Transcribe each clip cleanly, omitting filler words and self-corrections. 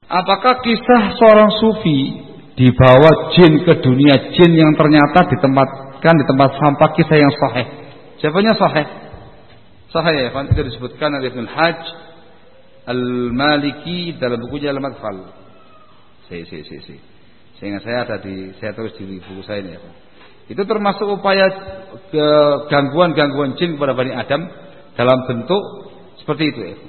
Apakah kisah seorang sufi dibawa jin ke dunia jin yang ternyata ditempatkan di tempat sampah kisah yang sahih? Jawabannya sahih. Sahih ya, kan itu disebutkan oleh Ibnu Hajj Al-Maliki dalam bukunya Al-Madkhal. Sehingga saya tulis di buku saya ini ya, Pak. Itu termasuk upaya gangguan jin kepada Bani Adam dalam bentuk seperti itu ya.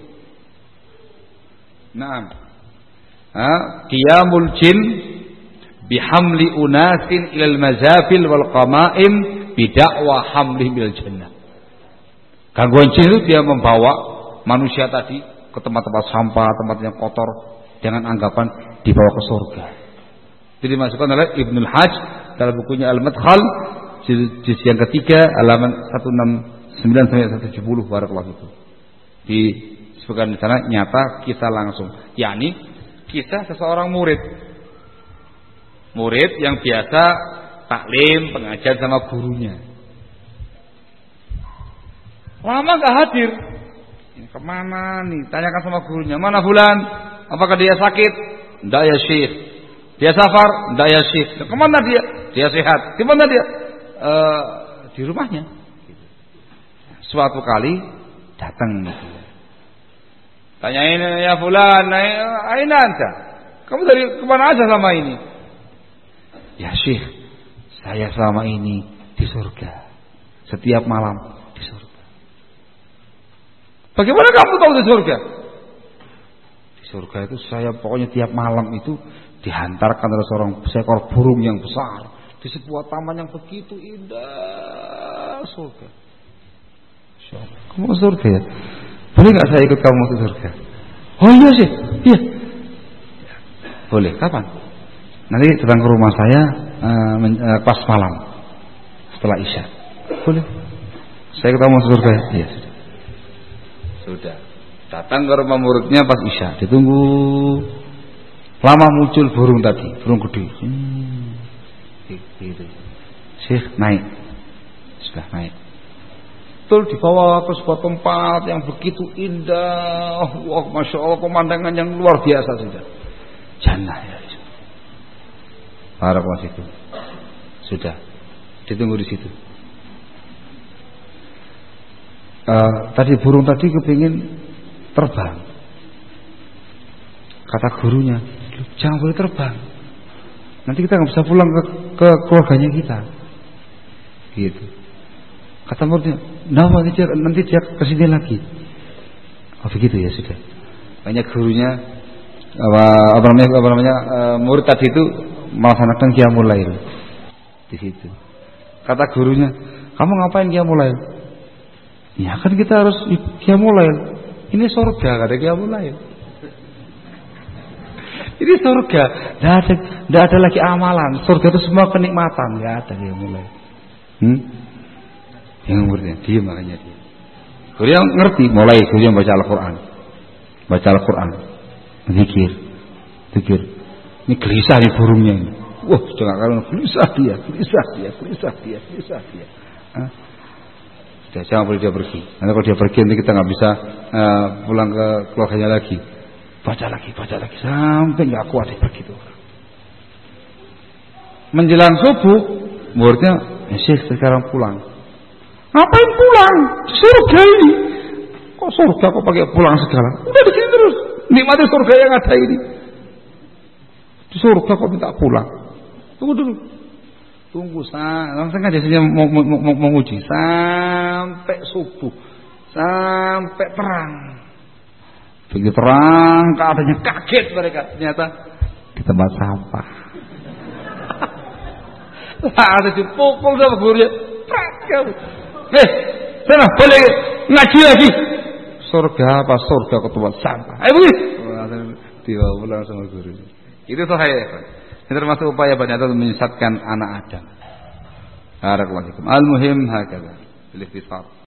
Naam. Qiyamul jin bihamli unasin ilal mazafil wal qama'im bidakwa hamlihim ilal jannah. Gangguan jin itu dia membawa manusia tadi ke tempat-tempat sampah, tempat yang kotor dengan anggapan dibawa ke surga. Jadi dimasukkan oleh Ibnu Hajj dalam bukunya Al-Madkhal juz yang ketiga halaman 169 sampai 170 barakallahu fikum. Disebutkan di sana nyata kisah langsung, yakni kisah seseorang murid yang biasa taklim pengajian sama gurunya. Lama gak hadir. Ini kemana nih? Tanyakan sama gurunya. Mana fulan? Apakah dia sakit? Enggak ya Syekh. Dia safar? Enggak ya Syekh. Kemana dia? Dia sehat. Di mana dia? Di rumahnya. Suatu kali datang. Tanyain ya fulan, aina anta? Kamu dari kemana aja selama ini? Ya Syekh, saya selama ini di surga. Setiap malam di surga. Bagaimana kamu tahu di surga? Di surga itu saya pokoknya tiap malam itu dihantarkan oleh seorang seekor burung yang besar di sebuah taman yang begitu indah, surga. Kamu ke surga ya? Boleh nggak saya ikut kamu ke surga? Oh iya sih, iya. Boleh. Kapan? Nanti datang ke rumah saya pas malam setelah isya. Boleh. Saya ketemu ke surga. Iya. Sudah. Datang ke rumah muridnya pas isya. Ditunggu. Lama muncul burung tadi, burung gede. Gitu. Syekh naik. Sudah naik. Betul dibawa ke sebuah tempat yang begitu indah. Wah, masya Allah, pemandangan yang luar biasa sudah. Jannah ya. Barakallahu fikum. Sudah. Ditunggu di situ. Tadi burung tadi kepingin terbang. Kata gurunya, jangan boleh terbang. Nanti kita nggak bisa pulang ke keluarganya kita. Gitu. Kata muridnya, nanti dia kesini lagi. Oh begitu ya sudah. Banyak gurunya murid tadi itu melaksanakan qiyamul lail di situ. Kata gurunya, kamu ngapain qiyamul lail? Ya kan kita harus qiyamul lail. Ini surga, kata qiyamul lail. Ini surga, tidak ada lagi amalan. Surga itu semua kenikmatan, nggak ada qiyamul lail. Yang muridnya diam, makanya dia. Guru yang ngerti, mulai guru yang baca Al-Quran, zikir. Ini gelisah nih burungnya ini. Wah, sudah nggak karuan, gelisah dia. Sudah, jangan boleh dia pergi. Nanti kalau dia pergi nanti kita nggak bisa pulang ke keluarganya lagi. Baca lagi sampai nggak kuat dia begitu. Menjelang subuh, muridnya, Syekh sekarang pulang. Ngapain pulang? Surga ini. Kok surga kok pakai pulang segala? Udah di sini terus. Nikmati surga yang ada ini. Di surga kok minta pulang? Tunggu dulu. Langsung aja saya mau uji sampai subuh, sampai terang. Begitu terang, keadaannya kaget mereka. Ternyata di tempat sampah. Ada dipukul sama gurunya. Sana balik ngaji lagi. Surga apa? Surga ke tempat sampah. Ayo pergi. Dibawa pulang sama guru. Itu sahih ya. Ini termasuk upaya Bani Adam menyesatkan anak Adam. Barakallahu fikum. Al-muhim hakadha. Bil-ikhtisar.